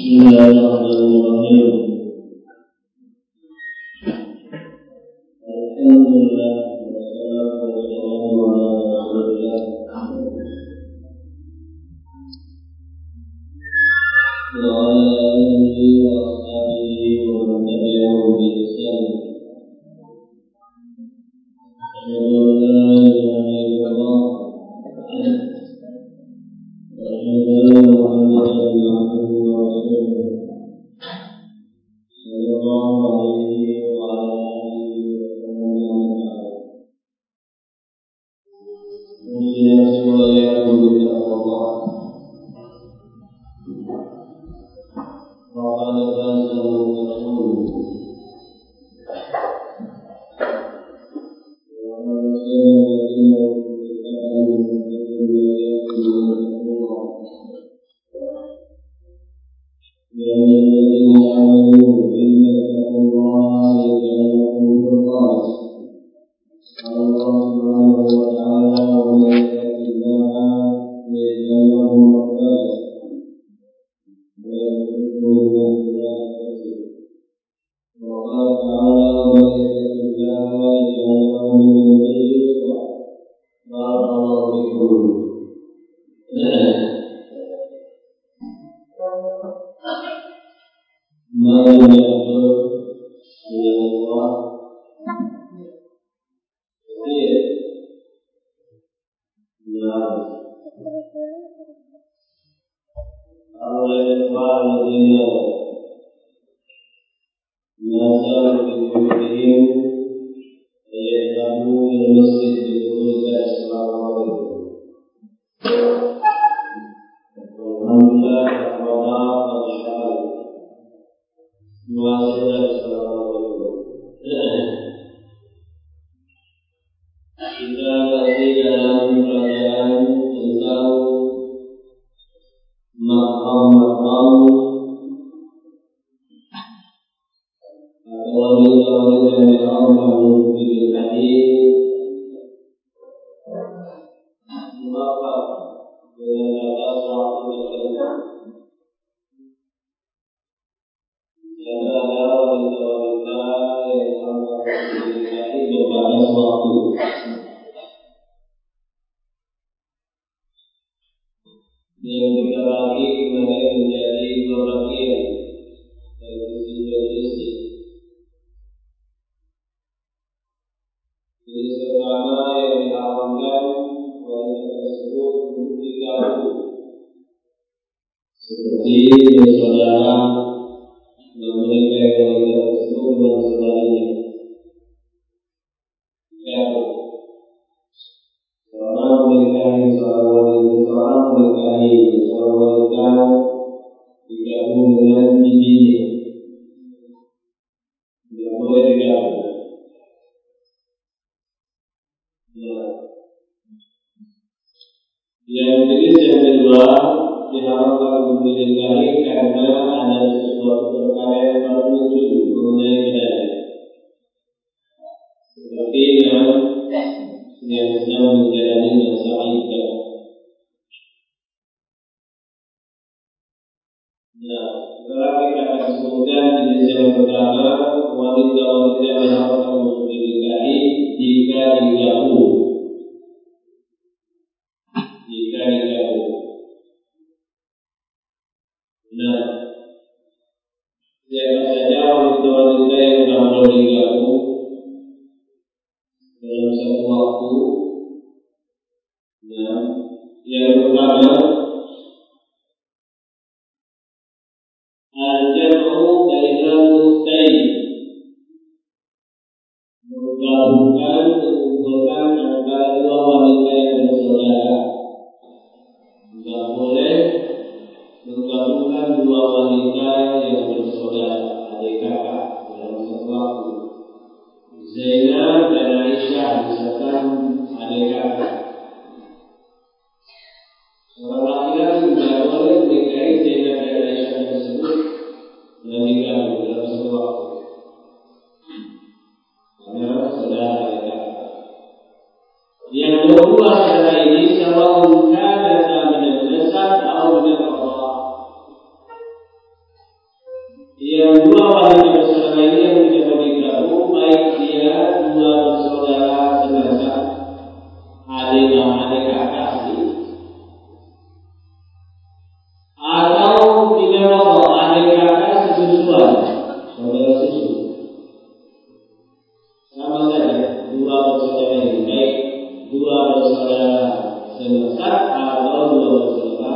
Bismillahirrahmanirrahim. Alhamdulillah wassalatu wassalamu ala Rasulillah wa ala alihi wa ashabihi wa man tabi'ahum bi ihsan. Asyhadu an la ilaha illallah wa asyhadu anna Muhammadan abduhu wa rasuluh sallallahu alaihi wa ala alihi wa sallam. Ujian semuanya meminta Allah. Waqala rasul kita masih dalam pelajaran tentang makam-makam atau wanita-wanita yang diharamkan untuk dinikahi, maka dengan batas waktu tertentu. Dan ada wanita-wanita yang diharamkan untuk dinikahi berbatas waktu. Yang kita bagi kemarin menjadi dua bagian dari sisi jenisnya. Jenis pertama yang diharamkan wanita tersebut untuk digabung, seperti bersaudara yang menikahi wanita tersebut dengan saudaranya. Digabung. Seorang menikahi seorang wanita digabung dengan bibinya, tidak boleh digabung. Yang jenis yang kedua diharamkan untuk dinikahi karena ada sesuatu perkara yang baru muncul mengenai bedanya, seperti yang sedang menjalani masa iddah. Sekarang kita akan sebutkan jenis yang pertama, wanita-wanita yang diharamkan untuk dinikahi jika digabung. Siapa saja wanita-wanita yang tidak boleh digabung dalam satu waktu. Yang pertama, al-jam'u bainal ukhtayn, menggabungkan antara dua wanita yang bersaudara. Tidak boleh menggabungkan dua wanita yang bersaudara, adik kakak, dalam satu waktu. Zainab dan Aisyah misalkan adik kakak. Orang laki-laki tidak boleh menikahi Zainab dan Aisyah tersebut dan digabung dalam satu waktu, karena saudara adik kakak. Yang kedua adalah ini sawa'un kana min al-nasab atau min al-qada. Yang dua wanita bersaudara ini yang tidak boleh gabung, baik dia dua bersaudara senasab, adik kakak atau tidak mau adik kakak sesusuan, saudara susu, sama saja dua bersaudara ini, baik dua bersaudara senasab atau dua bersaudara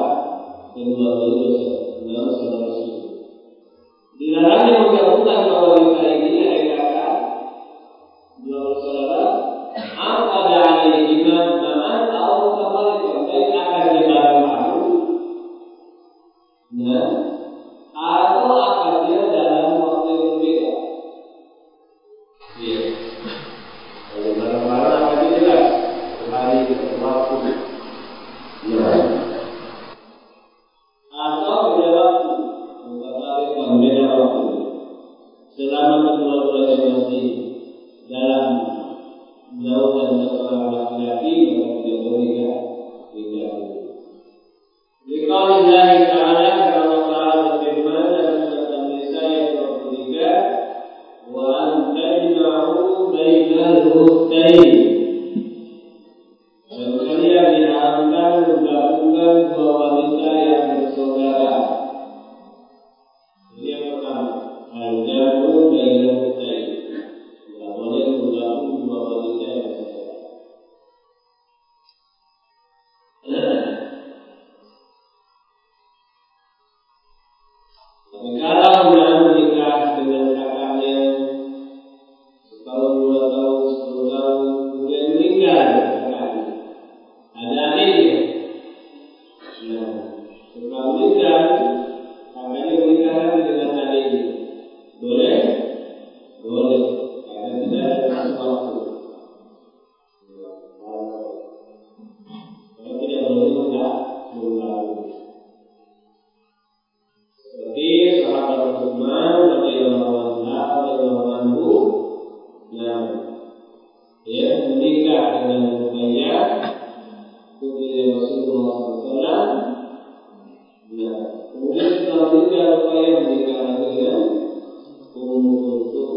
kedua saudara susu. Dilarangnya menggabungkan dua wanita ini, adik kakak, dua bersaudara, apa dari iman ma'an atau kebalikan, baik akarnya bareng-bareng, atau akarnya dalam waktu yang berbeda. Iya. Kalau bareng-bareng akarnya jelas, hari waktu. Ya. Atau beda waktu. Beda waktu selama kedua-duanya masih dalam naungan seorang laki-laki, maka tidak boleh digabung. Liqaulillahi ta'ala, karena Allah Ta'ala berfirman dalam surat An-Nisa ayat 23, wa an tajma'u bainal ukhtayn, dan kalian diharamkan menggabungkan dua wanita yang bersaudara. Ini yang pertama, al-jamu bainal ukhtayn. Tidak boleh menggabung dua wanita yang bersaudara. Tapi kalau dia menikah dengan kakaknya setahun, 2 tahun, 10 tahun, kemudian meninggal kakaknya, ada adiknya. Nah, setelah meninggal kakaknya menikah lagi dengan adiknya. Boleh? Boleh. Karena tidak ada sesuatu. Kalau tidak boleh menggabung. Seperti sahabat Utsman radhiyallahu anhu, menikah dengan Ruqayyah putri Rasulullah SAW. Kemudian setelah menikah Ruqayyah menikah lagi dengan Ummu Kulthum.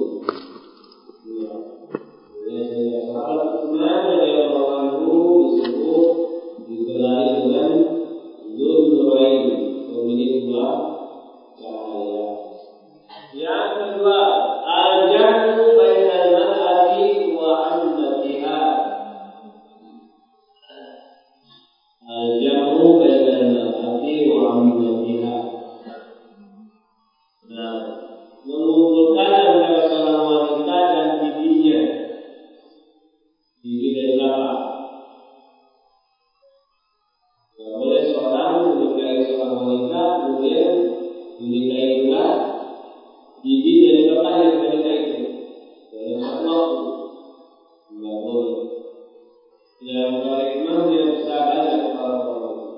Sahabat Utsman radhiyallahu anhu disebut digelari dengan Dzul Nurain, memiliki dua cahaya. Yang kedua, al-jamu bainal mar'ati wa ammatiha. Al-jamu bainal mar'ati wa ammatiha. Nah, mengumpulkan antara seorang wanita dan bibinya. Bibi dari bapak. Tidak boleh seorang menikahi seorang wanita kemudian dinikahi pula bibi dari bapak yang wanita itu. Dalam satu waktu tidak boleh. Yang paling imam dia bersama dengan para ulama.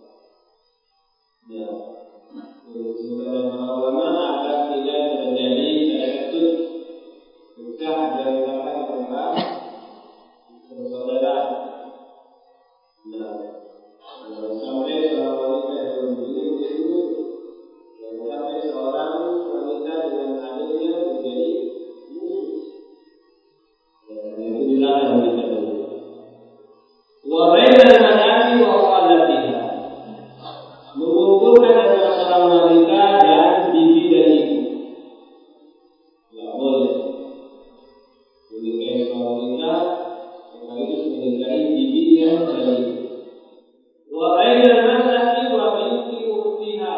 Nah, sebenarnya para ulama agar tidak terjadi tasyadud, nikah dan nikahkan antara bersaudara. Nah, sampai seorang wanita dengan begini begitu, dan sampai seorang wanita dengan adiknya menjadi musuh. Itu dilarang kita dulu. Wa bainal mar'ati wa khalatiha, mengumpulkan antara seorang wanita dan bibi dan ibu. Tidak boleh menikahi seorang wanita sekaligus menikahi bibinya dan ibu. Wa bainal mar'ati wa binti ukhtiha,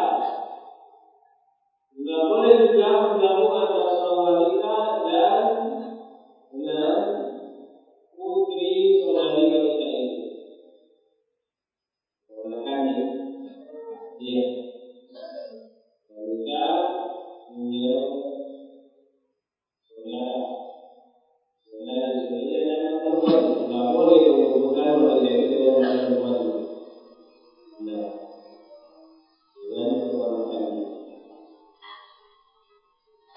tidak boleh juga menggabung antara seorang wanita dan putri saudari wanita itu. Ponakannya. Iya. Wanita punya saudara. Saudara sebenarnya adalah perempuan. Tidak boleh menghubungkan wanita itu dengan perempuan. Nah, dengan keponakannya.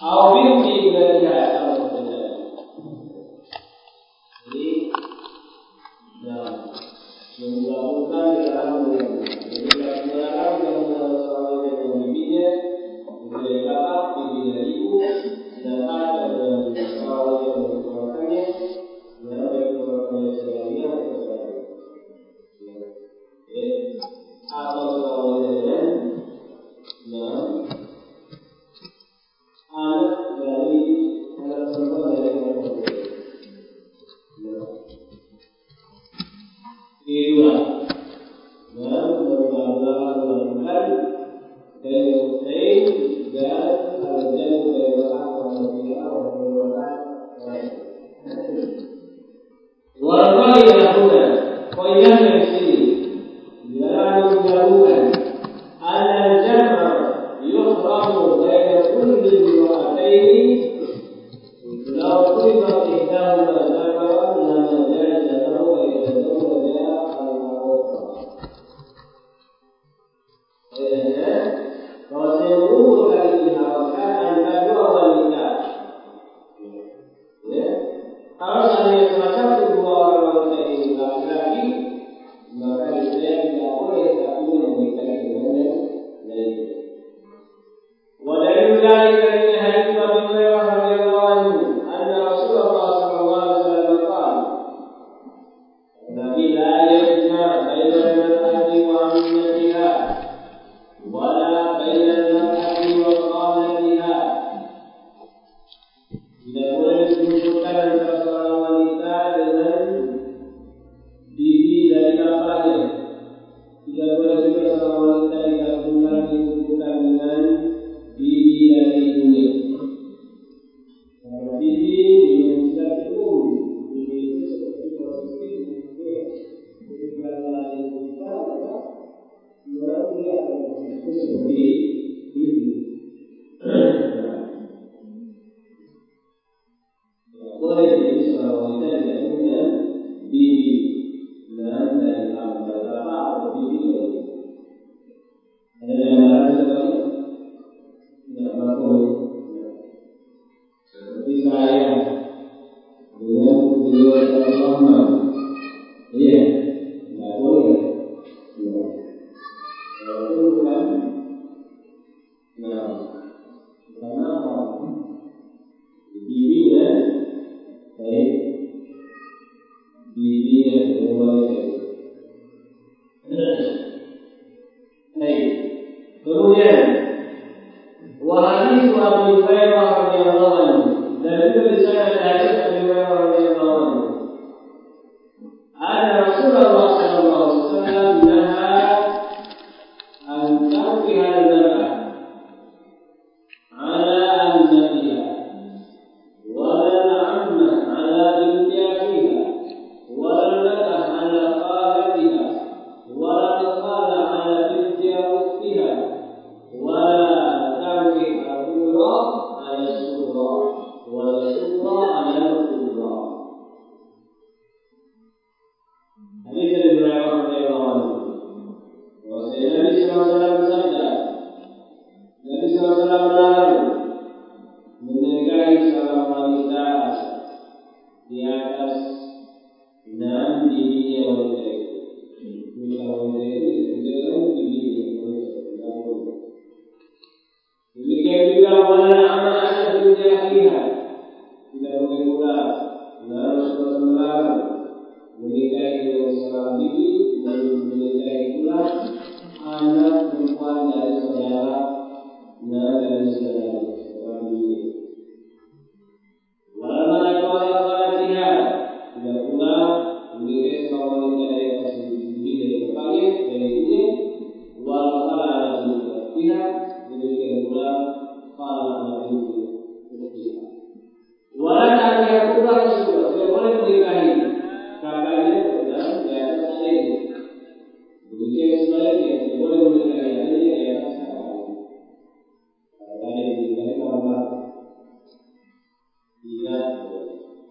Awin ibadahnya atau berbeda. Jadi, yang dilakukan dalam jadi dilakukan dalam seorang dengan bibinya, dari kakak, bibi dari ibu, sedangkan dari seorang yang mengeluarkannya, dalam mengeluarkannya sebagainya atau seorang dengan anak dari anak perempuan dari anak kedua dan berulang-ulang dari Hussein dan al-Jannah dari Warga Yahuda, koyah yang sini, dilarang menjauhkan al-Jannah yuhramu baina kulli imra'ataini law quribat ihdahuma dzakaran lama jaza lahu wa yatazawwaja al-ukhra. Bahwa seluruh kali diharamkan antara dua wanita. Ya. Kalau seandainya salah satu dua orang wanita ini laki-laki, maka Islam tidak boleh satunya menikahi dengan yang lain. ودليل ذلك من حديث ابي هريره رضي الله عنه ان رسول الله صلى الله عليه وسلم قال النبي لا يجمع بين المرأة وعمتها ولا بين المرأة وخالتها. Tidak boleh disebutkan antara seorang wanita dengan bibi dari bapaknya. Tidak boleh juga seorang wanita digabungkan disebutkan dengan bibi dari ibunya. Karena bibi dengan istilah umum, bibi itu seperti posisi ketika dari kita, orang dia akan itu seperti bibi. Boleh jadi seorang wanita digabung dengan bibi dan dari bapak atau bibi dari ada gambaran seperti tidak mampu seperti saya dengan beliau Muhammad, iya, tidak boleh. Itu bukan, bukan apa, bibi dan baik, bibi dan wanita. Baik, kemudian وحديث أبي هريرة رضي الله عنه دليل رسالة حديث أبي هريرة رضي الله عنه أن رسول الله صلى الله عليه وسلم نهى أن تنكح المرأة على عمتها ولا العم على بنت أخيها ولا الأخ على خالتها ولا الخال على بنت أختها ولا على السرى ولا السرى على الكبرى. Hadis dari Hurairah radhiyallahu anhu. Bahwasanya Nabi sallallahu alaihi wasallam bersabda, Nabi sallallahu alaihi wasallam melarang menikahi seorang wanita di atas 6 bibinya wanita itu. Wanita itu dengan bibinya wanita. Demikian juga wala anak anak dunia lihat tidak boleh pula harus melarang menikahi dengan seorang bibi dan menikahi pula anak perempuan dari saudara dari saudara seorang bibi. Wala anak tidak pula menikahi seorang wanita dari atas bibi dari bapaknya dari ibunya. Wala anak tidak demikian pula para nabi walau dia kurang sudah tidak boleh menikahi kakaknya dan di atas adiknya. Demikian sebaliknya tidak boleh menikahi adiknya di atas kakaknya. Kalau ada yang menikahi orang tidak boleh.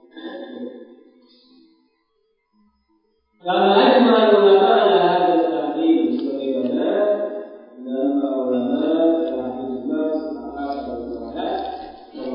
Karena ajma ulama ala hadis tahrim sebagaimana dan para ulama telah ijma sepakat terhadap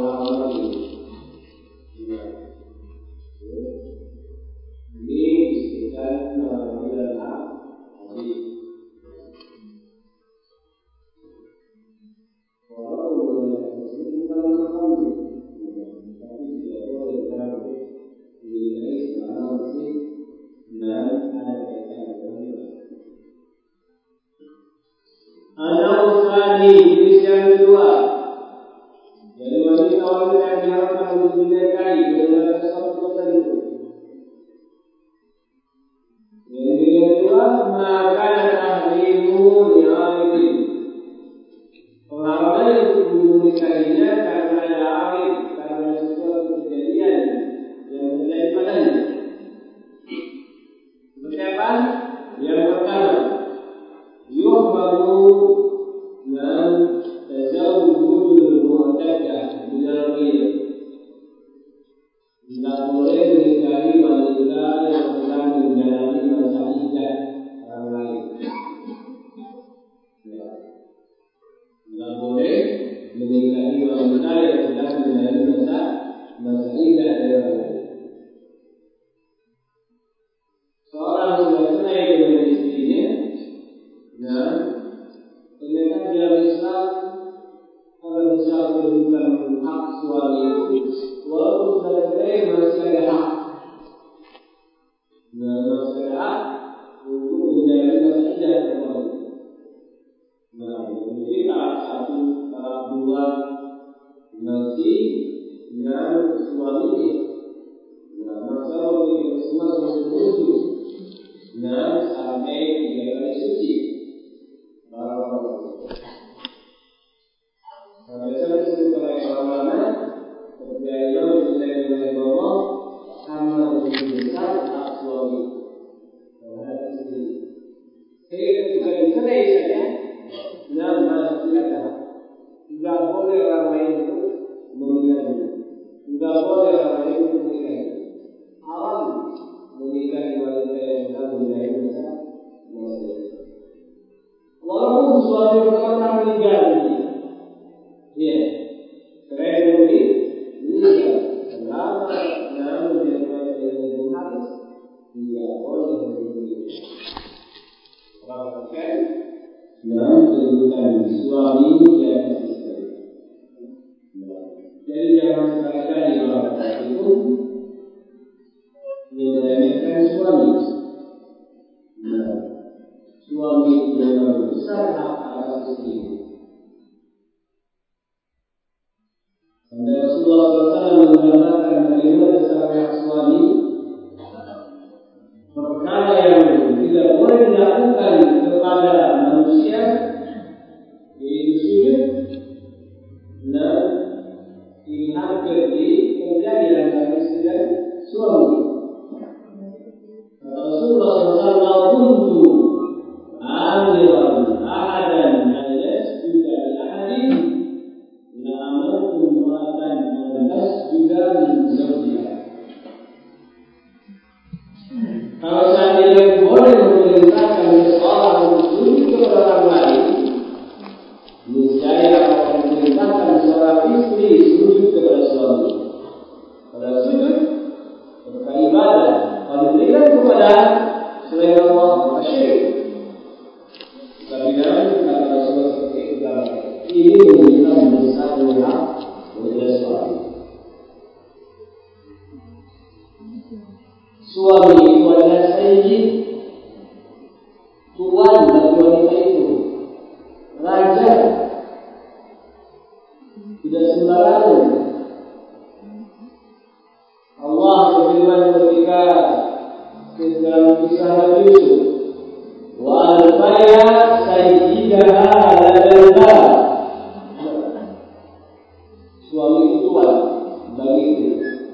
Tsani, jenis yang kedua. Jadi wanita-wanita yang diharapkan untuk dinikahi dengan sesuatu tertentu. Yang kedua, maka tahrimu li'aridin. Pengalaman untuk menikahinya karena ada arid, karena sesuatu kejadian yang terjadi padanya. Seperti apa? Yang pertama, yuhramu dan tazawwujul mu'tadah minal ghayr. Tidak boleh menikahi wanita yang sedang menjalani masa iddah orang lain. Tidak boleh menikahi wanita yang sedang menjalani masa iddah dari orang lain. Seorang sudah cerai dengan istrinya, dan ternyata dalam Islam kalau besar kedudukan hak suami itu, walaupun sudah cerai masih ada hak. Masih ada hak untuk menjalani masa iddah kembali. Jadi tahap 1, tahap 2 masih dengan suaminya. Maka memiliki semua sesuatu. Sampai 3 kali suci. Sampai disebutkan oleh ulama seperti Imam Syafi'i rahimahullah, karena begitu besar hak suami terhadap istri. Sehingga ketika dicerai saja, masih ada. Tidak boleh orang lain untuk menikahi. Tidak boleh orang lain untuk menikahi. Haram menikahi wanita yang sedang menjalani masa iddah. Walaupun suami pertama meninggal, cerai dulu meninggal. Selama menjadi wanita yang harus, tidak boleh menikahi. Bahkan kedudukan suami dan istri. Jadi jangan sekali-kali orang itu meremehkan suami. Suami yang besar hak atas istri. Sampai Rasulullah SAW mengatakan bagaimana besar hak suami, perkara yang tidak boleh dilakukan kepada manusia, yaitu sujud, dan ini hampir terjadi antara istri dan suami. Rasulullah SAW kuntu amiran ahadan an yasjuda li ahadin la amartu imra'atan an tasjuda li zawjiha. Kalau seandainya boleh memerintahkan seseorang untuk sujud kepada orang lain, niscaya akan memerintahkan seorang istri sujud kepada suami. Pada sujud kepada ibadah, kalau diberikan kepada selain Allah maka syirik. Tapi dalam kata Rasulullah seperti itu, ini menunjukkan besarnya hak dari suami. Suami itu adalah sayyid, tuan bagi wanita itu, raja, tidak sembarangan. Allah berfirman ketika dalam kisah Nabi Yusuf, wa alfaya sayyidaha ladal bab. Suami itu tuan bagiku.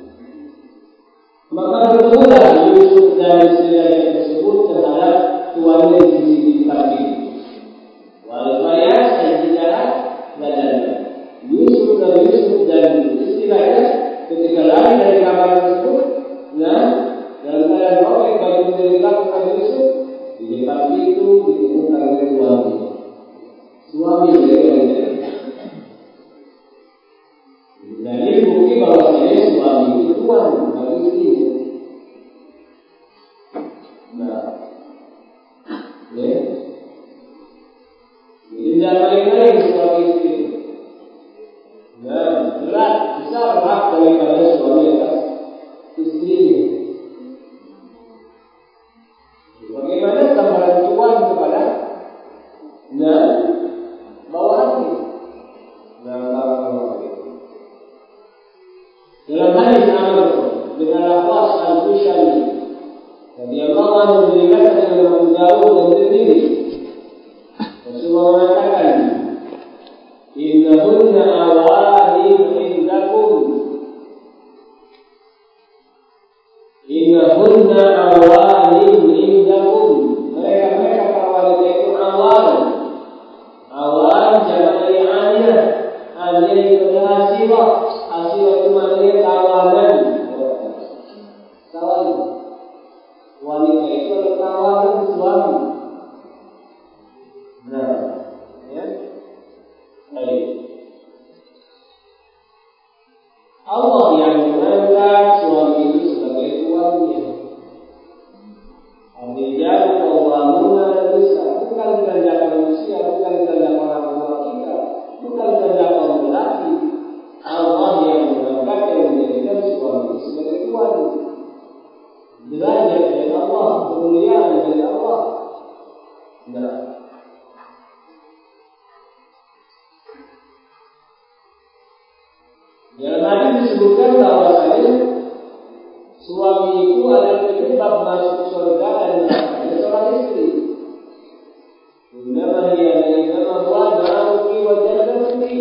Maka bertemulah Yusuf dan istri tersebut terhadap tuannya di sisi kaki. Wa alfaya sayyidaha ladal bab. Yusuf dan istilahnya ketika lari dari kamar tersebut, dalam keadaan robek baju yang dilakukan Yusuf, di depan itu ditemukan oleh tuannya. Nah, ya. Baik. Allah yang mengangkat suami itu sebagai tuannya. Ar-rijal qawwamuna 'ala nisa, bukan kehendak manusia, bukan kehendak orang tua kita, bukan kehendak kaum lelaki. Allah yang mengangkat dan menjadikan suami itu sebagai tuan. Derajat dari Allah, kemuliaan dari Allah. Nah, dalam hadis disebutkan bahwasanya suami itu adalah penyebab masuk surga dan neraka seorang istri. Innama hiya na'uki wa jannati.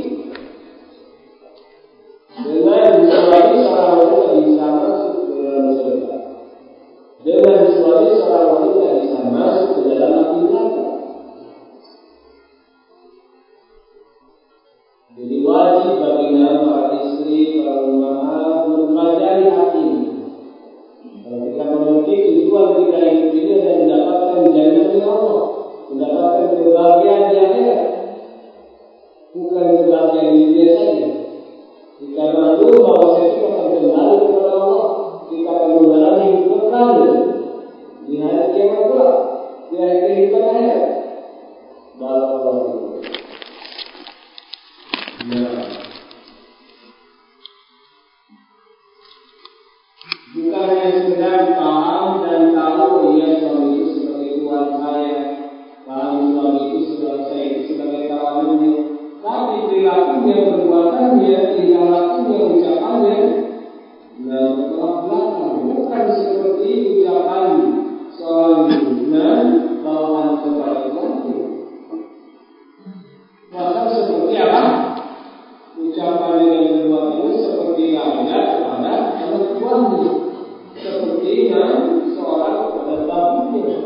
Dengan suami seorang wanita bisa masuk ke dalam surga. Dengan suami seorang wanita bisa masuk ke dalam api neraka. Jadi wajib bagi para istri, para ummahat mempelajari hati ini. Kalau kita mengerti tujuan kita hidup ini adalah mendapatkan jannah Allah, mendapatkan kebahagiaan di akhirat, bukan kebahagiaan di dunia saja. Kita malu bahwa kita akan kembali kepada Allah, kita akan menjalani hidup kekal di hari kiamat kelak, di hari kehidupan akhirat. Barakallahu. Bukan hanya sekedar paham dan tahu ya suami itu sebagai tuan saya, paham suami itu sebagai saya itu sebagai kawannya, tapi perilakunya, perbuatannya, tingkah lakunya, ucapannya, dan bertolak belakang. Bukan seperti ucapan seorang ibunan bawahan kepada tuannya. Bahkan seperti apa? Ucapan dan perbuatannya seperti raja kepada anak tuannya, seperti seorang kepada babunya.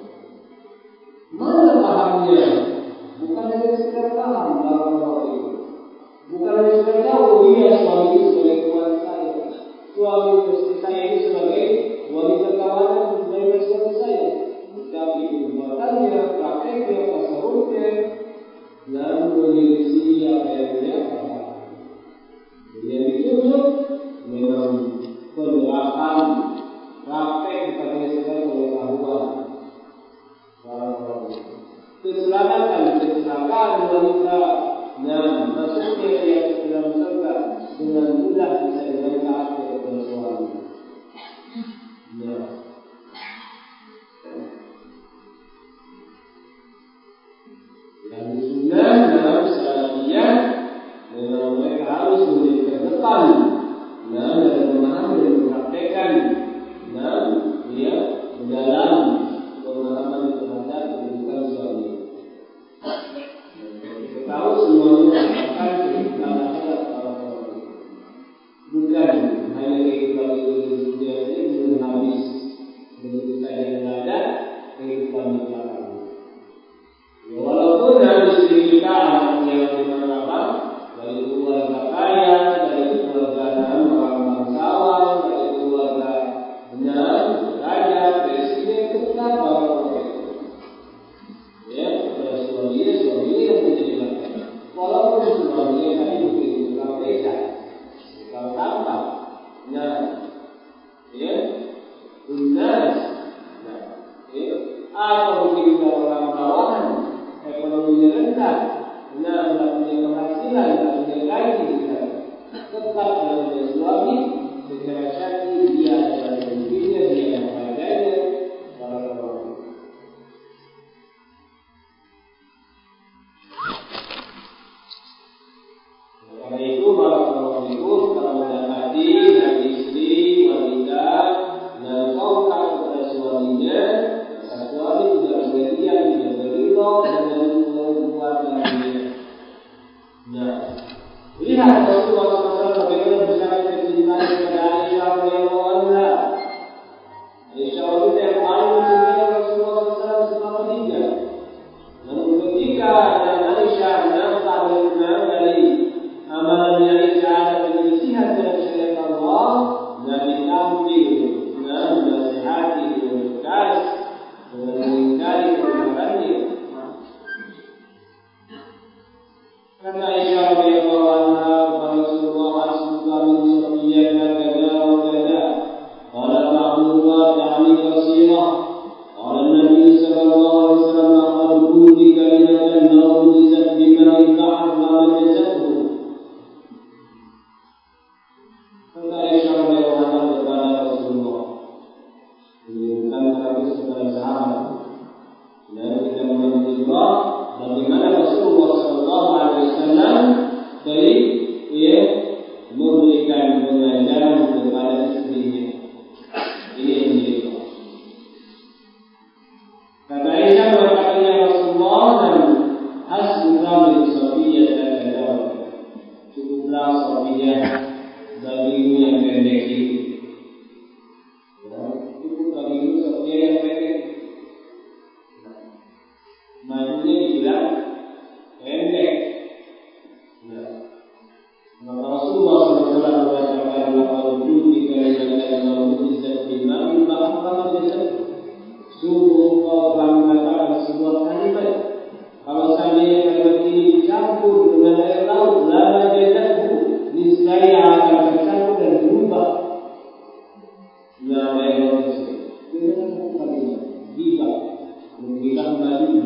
Mana pahamnya? Bukan hanya sekedar paham bahwa itu, bukan hanya sekedar tahu dia suami itu sebagai tuan saya, suami istri saya itu sebagai wanita kawanan dari suami saya, tapi perbuatannya, prakteknya, tasawufnya, dan menyelisih apa yang dia katakan. Yang dituntut memang penerapan praktek bukan hanya sekedar pengetahuan. Kecelakaan wanita dan masuknya dia ke dalam surga dengan mudah bisa dilengkapi oleh suami. Dan sunnah dalam salafiyah memang mereka harus menjadi terdepan dalam memahami dan mempraktekkan dan dia mendalam pemahaman terhadap kehidupan suami. Kita tahu semuanya akan kehidupan akhirat para suami. Bukan hanya kehidupan dunia ini belum habis, begitu saja tidak ada kehidupan di belakang. Ya, walaupun istri kita anak yang memang apa, dari keluarga kaya, dari keluarga orang bangsawan, dari keluarga benar, raja, presiden, tetap orang itu. Ya, kepada suaminya yang menjadi laki. Walaupun suaminya tadi begitu KPK, kalau tampak, nah, ya, benar, nah, ya, atau mungkin orang bawahan, ekonominya rendah, tidak punya penghasilan, tidak punya gaji, tetap dalam suami secara syar'i dia adalah pemimpinnya, dia menghargainya, barakallahu. Karena itu barakallahu kalau mendapati dari istri wanita dan taubat kepada suaminya, suami tidak boleh diam, tidak berridho dengan perbuatannya. Nah, lihat Rasulullah SAW bagaimana besar kecintaan kepada Aisyah radhiyallahu anha. Aisyah wanita yang paling dicintai Rasulullah SAW selama meninggal. Namun ketika Aisyah nampak dari amalannya Aisyah ada penyelisihan dalam syariat Allah, Nabi tampil dan menasihati dengan tegas dengan mengingkari kebenarannya. Aisyah radhiyallahu anha qala Rasulullah asma min safiyyah kada wa kada qala ba'dhuha ta'ni qasirah qala an-nabi sallallahu alaihi wasallam qala bi kalimatan nawzat bima'il bahr la najatuhu. Kata Aisyah radhiyallahu anha kepada Rasulullah, bukan hadis kepada sahabat. Dan kita mengenal bagaimana Rasulullah sallallahu alaihi wasallam memberikan pengajaran kepada istrinya. Ini yang menjadi. Kata Aisyah berkatanya Rasulullah dan hasbuka min safiyyah kada. Cukuplah safiyyah bagimu yang pendek itu. Cukup bagimu safiyyah yang pendek. Majunya dibilang pendek. Maka Rasulullah SAW mengatakan bahwa jika yang bisa dimani bahkan bisa sungguh kau telah mengatakan sebuah kalimat. Kalau seandainya kalimat ini dicampur dengan air laut, lama jatuh, niscaya akan tercampur dan berubah. Nah, air laut itu dengan satu kalimat, jika menghilang maju.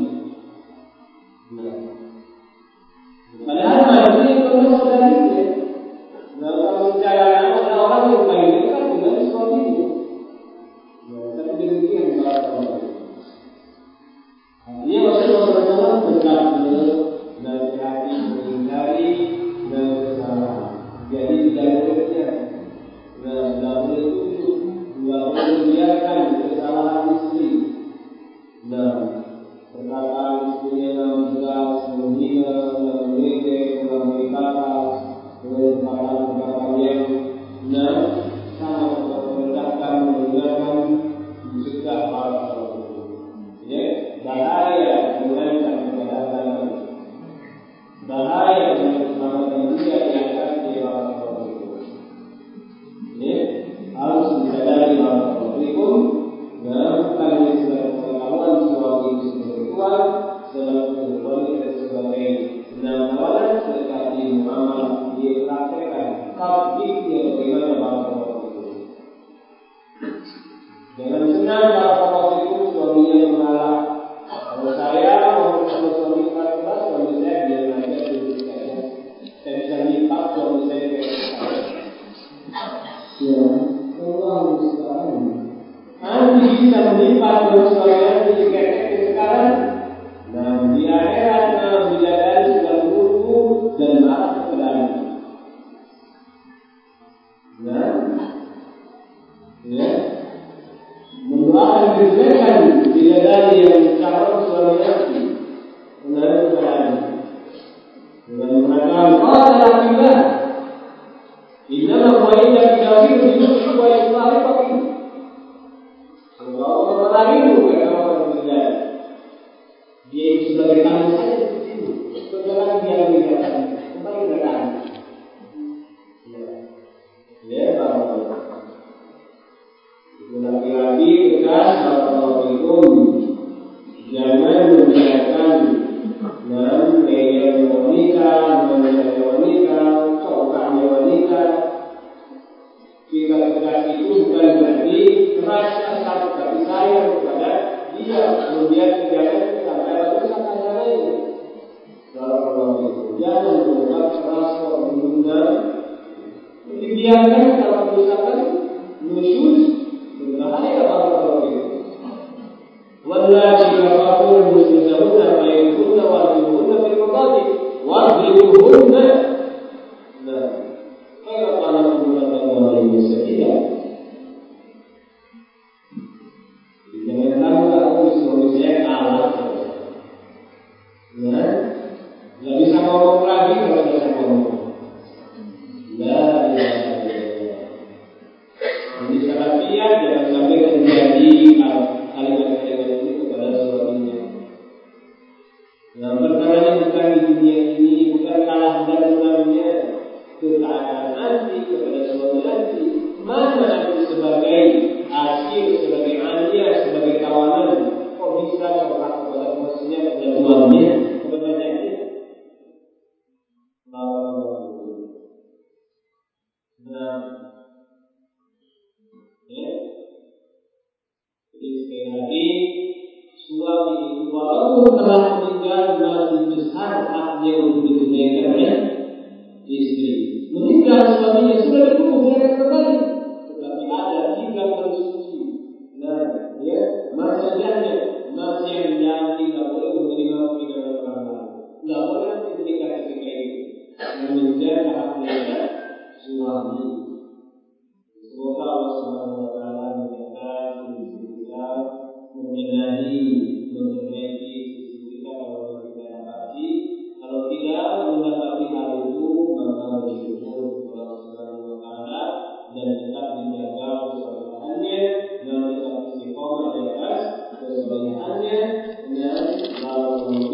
Padahal maju yang pernah saudaranya. Nah, kalau secara ada orang yang paling dekat dengan suaminya. Tapi demikian bahwa dia Rasulullah SAW benar dan hati menghindari dan kesalahan. Jadi tidak bolehnya, tidak boleh tutup, tidak boleh membiarkan kesalahan istri. Nah, perkataan istrinya yang tegas, menghina, mengejek, mengatakan, perkataan yang sangat merendahkan, menghinakan, mencegah para suami. Ya, bahaya mengancam kepada agama, bahaya dengan keselamatan dia diangkat di para suami. Ya, harus disadari para suami pun dan bukan sebagai pengetahuan suami itu sebagai tuan, sebagai wanita sebagai penamparan, tetapi muamalah dia praktekkan takdirnya bagaimana para suami itu. Jangan senang para suami itu suaminya mengalah. Kalau saya mau suami keras, suami saya biar aja dulu saja. Saya bisa lipat suami saya kayak saya. Ya, Allah musta'an. Nanti bisa melipat suaminya di ketek sekarang. Nah, di akhirat bidadari sudah buruk dan marah kepada anda. Nah, ya, mendoakan kejelekan bidadari yang calon suami nanti menarik kepada anda. Dengan mengatakan, oh alhamdulillah, innama wa'inda bidawiru bidushi wa islahi pakai. Kalau menarimu kata orang bidadari, dia itu sebagai tamu saja di sini. Sekarang dia meninggalkan, kembali ke tamu. Ya, kalau laki-laki tegas, Assalamualaikum, jangan membiarkan media wanita, media wanita, coklatnya wanita. Jika tegas itu bukan berarti keras asal, tapi sayang kepada dia, kemudian jangan sampai rusak acaranya. Kalau itu jangan berbuat keras atau menghina. Dibiarkan kalau misalkan nusyuz berbahaya kalau itu. Wallahi kafirun muslimuna faykunna wajibuna fil madaji wajibuna. Nah, kalau anak muda orang ini sedia. Jangan tambah suami saya kalah. Ya, nggak bisa ngomong lagi kalau saya ngomong. La ilaha illallah. Jadi salafiyah jangan sampai terjadi kalimat-kalimat ini kepada suaminya. Nah, perkaranya bukan di dunia ini, bukan kalah dan menangnya, keadaan nanti kepada suami nanti. Mana nanti sebagai asyir, sebagai alias, sebagai tawanan, kok bisa sholat kepada bosnya, kepada tuannya, kepada banyaknya? ini. Semoga Allah Subhanahu wa taala menjaga diri kita, membenahi, memperbaiki diri kita kalau kita dapati. Kalau tidak mendapati hal itu, maka bersyukur kepada Allah Subhanahu wa taala dan tetap dijaga kesolehannya dan tetap istiqomah di atas kesolehannya dan lalu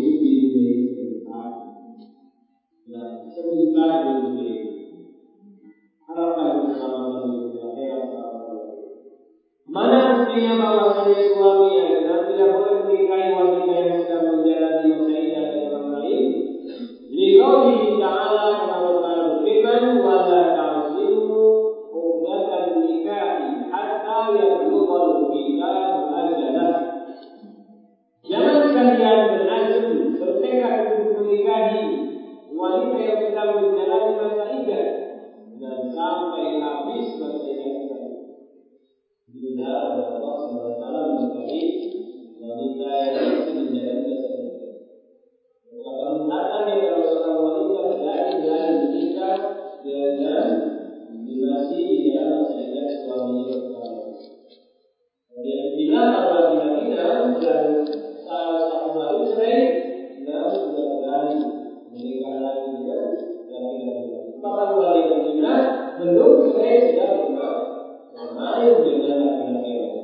sebentar ini harapkan keselamatan di akhirat. Mana buktinya bahwasanya suami adalah tidak boleh menikahi wanita yang sedang menjalani masa iddah dari orang lain? Liqaulihi ta'ala, karena Allah Ta'ala berfirman, wa la ta'zimu uqdatan nikahi hatta yablughal kitabu ajalah. Jangan kalian berazam bertekad untuk menikahi wanita yang sedang menjalani masa iddah dan sampai habis masa iddah kita. Bila Allah SWT menikahi wanita yang masih menjalani masa iddah, maka hendaknya kalau seorang wanita berani menikah dengan masih di dalam masa iddah suaminya pertama. Dan bila para laki-laki dan satu hari cerai, dan sudah berani menikah lagi dengan laki-laki. Maka wanita kita belum cerai sudah bermain dengan laki-laki lain.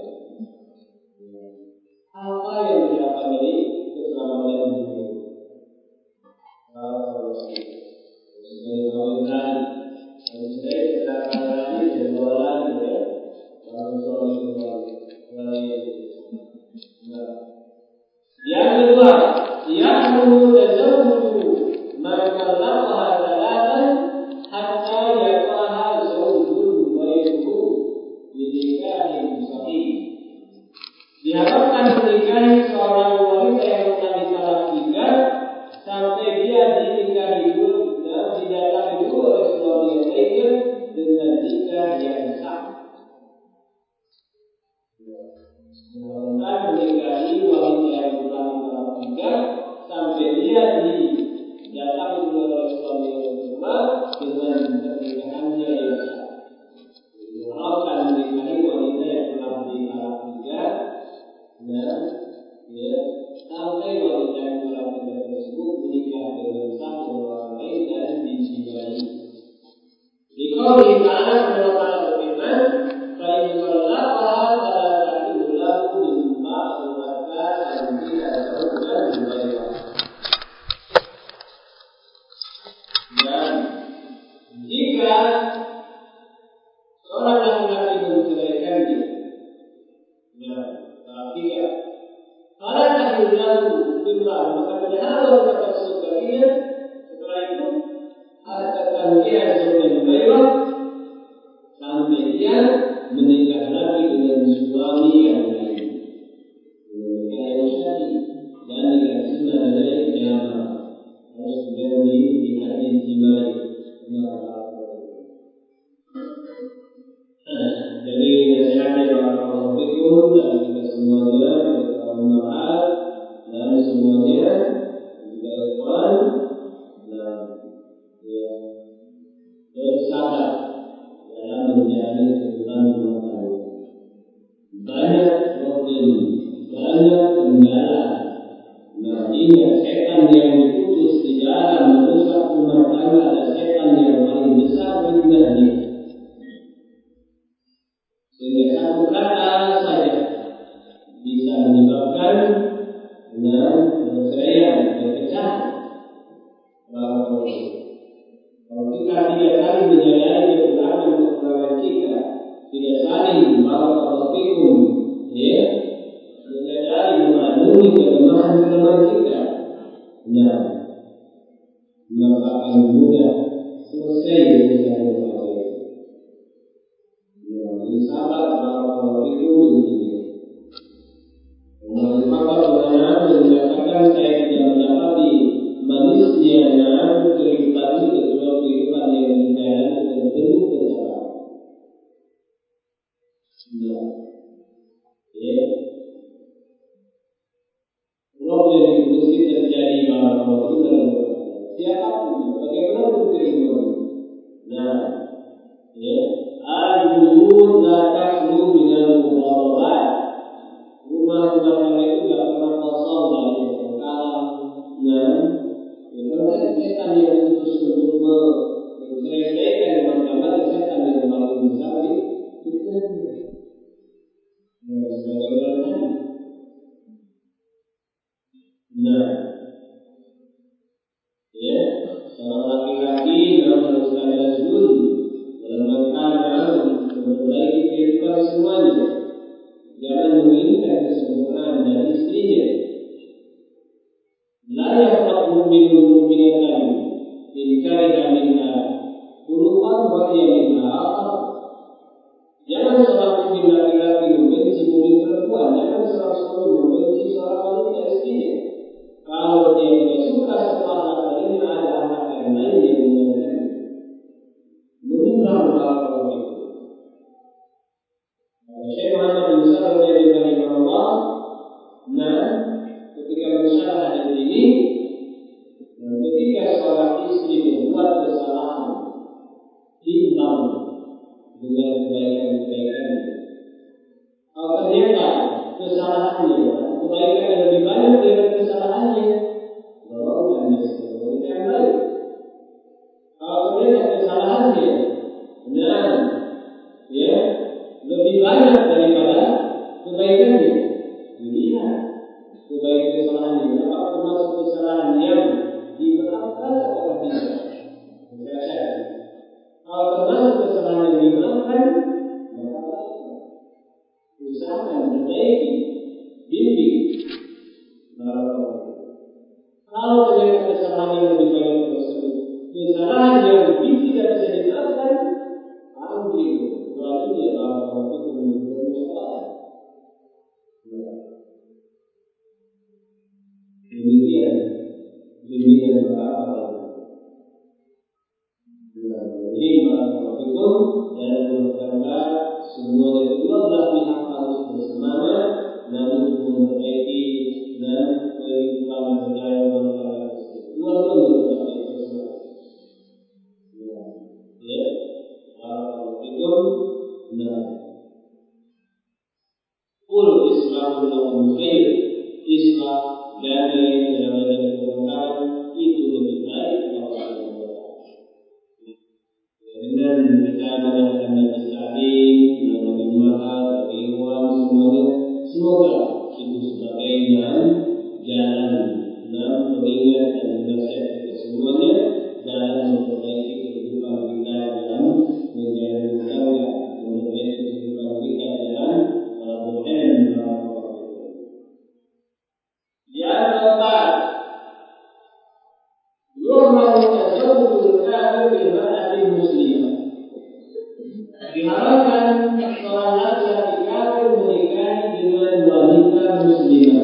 Apa yang diharapkan dari keselamatan dunia? Sebagai kawin lagi, cerai sudah lagi dan bawa lagi ya, kalau suami kembali. Yang kedua, ya'muru tazawwuju man talaqaha thalathan hatta yaqaha zawjun ghayruhu binikahin sahih. Diharapkan menikahi seorang wanita yang telah ditalak 3 sampai dia dinikahi dulu dan didatangi dulu oleh suami yang lainnya dengan nikah yang sah. Bukan menikahi wanita yang telah ditalak 3 sampai dia didatangi dulu oleh suami yang kedua dengan pernikahannya yang sah. Diharapkan menikahi wanita yang telah ditalak 3 dan sampai wanita yang telah ditalak tersebut menikah dengan sah dengan orang lain dan dicintai. Dikauli ta'ala kepada Allah berfirman, فَإِنْ طَلَّقَهَا فَلَا تَحِلُّ لَهُ مِنْ بَعْدُ حَتَّى تَنكِحَ زَوْجًا غَيْرَهُ. Dan jika seorang laki-laki menceraikannya, fala tahillu lahu min ba'd, maka tidak halal wanita tersebut baginya setelah itu hatta tankiha zaujan ghairuh, sampai dia menikah lagi dengan suami yang lain. Menikah yang syar'i dan nikah sunnah dari jamaah harus diijtimai. Jadi nasihatnya barakallahu fikum dan kita semuanya, para ummahat dan semuanya juga ikhwan, dan bersabar dalam menjalani kehidupan rumah tangga. Banyak problem, banyak kendala. Nah, ingat, setan yang dikutus di dalam merusak rumah tangga adalah setan yang paling besar fitnahnya. Sehingga satu kata saja bisa menyebabkan perceraian, perpecahan. Kalau kita tidak saling menyadari kekurangan kita, tidak saling barakallahu fikum, menyadari memaklumi kelemahan kita, maka akan mudah selesai urusan rumah tangga. Sahabat barakallahu fikum intinya. Maka ulama mengatakan saya tidak mendapati manisnya kehidupan ini kecuali kehidupan yang dijalani dengan penuh kesabaran. Problem itu mesti terjadi barakallahu fikum dalam siapapun, bagaimanapun kehidupan. setan yang diutus untuk menyelesaikan masalah setan yang paling besar di dunia. Sebagaimana tadi. Nah, ya, seorang laki-laki harus tanazzul dalam rangka memperbaiki kehidupan semuanya. Jangan menginginkan kesempurnaan dari istrinya. La yaqrab mu'minun mu'minatan in kariha minha khuluqan wa hiya minha akhar. Jangan seorang mukmin laki-laki membenci mukmin perempuan, jangan seorang suami membenci seorang wanita istrinya. Kalau dia tidak suka satu akhlak lainnya, ada akhlak yang lain yang menyenangkan. Menimbang barakallahu fikum. Syekh Muhammad bin Shalih rahimahullah, nah, ketika mensyarah hadis ini, ketika seorang istri membuat kesalahan, timbang dengan kebaikan-kebaikan. Kalau ternyata kesalahannya atau kebaikan yang lebih banyak daripada kesalahannya, golongkan dia sebagai wanita yang baik. Kalau ternyata kesalahannya, nah, ya, lebih banyak daripada kebaikannya, dilihat kebaikan kesalahannya, apakah termasuk kesalahan yang dimaafkan atau tidak? Kalau termasuk kesalahan yang dimaafkan, maka baiklah. Usahakan perbaiki, bimbing. Kalau ternyata kesalahan yang lebih banyak tersebut, kesalahan yang tidak bisa dimaafkan, panggil walinya barakallahu fikum untuk musyawarah. Demikian bimbingan para ulama. Ini barakallahu fikum dalam rumah tangga semuanya kedua belah pihak harus bersemangat dalam memperbaiki dan kehidupan berjalan rumah tangga tersebut. Dua-duanya bersemangat. Ya, barakallahu fikum. Nah, kul islahul lakum khair. Islah damai dalam menjalin pertengkaran itu lebih baik kepada Allah Subhanahu wa taala. Dengan kita mengadakan majlis taklim, mengambil mahar bagi ikhwan semuanya, semoga itu sebagai jalan pengingat dan nasihat kita semuanya dalam memperbaiki kehidupan kita dalam menjalin rumah tangga, memperbaiki kehidupan kita dalam talabul ilm. Yang keempat, yuhramu tazawwujul kafir bil mar'atil muslimah. Diharamkan seorang laki-laki kafir menikahi dengan wanita muslimah.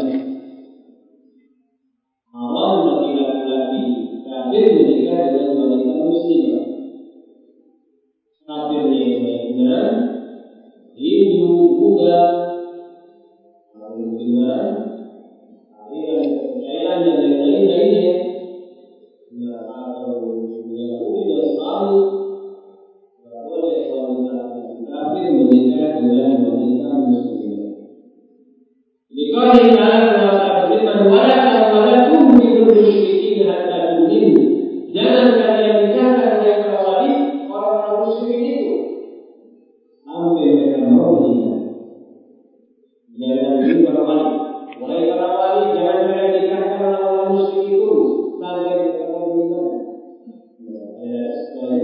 Haram bagi laki-laki kafir menikah dengan wanita muslimah. Kafirnya yang baiknya Hindu, Buddha, dengan aliran kepercayaan dan yang lain-lainnya, atau Yahudi dan Nasrani, tidak boleh wanita kafir menikah dengan wanita muslimah. Dikali ta'ala berfirman, wala tawalatum bidul musyrikin hatta tu'minu. Jangan kalian nikahkan oleh para wali orang-orang musyrik itu sampai mereka mau menikah. Jangan dulu para wali. Wahai para wali, jangan kalian nikahkan orang-orang musyrik itu sampai mereka mau menikah. Ada sekali.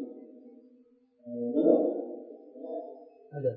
Ada.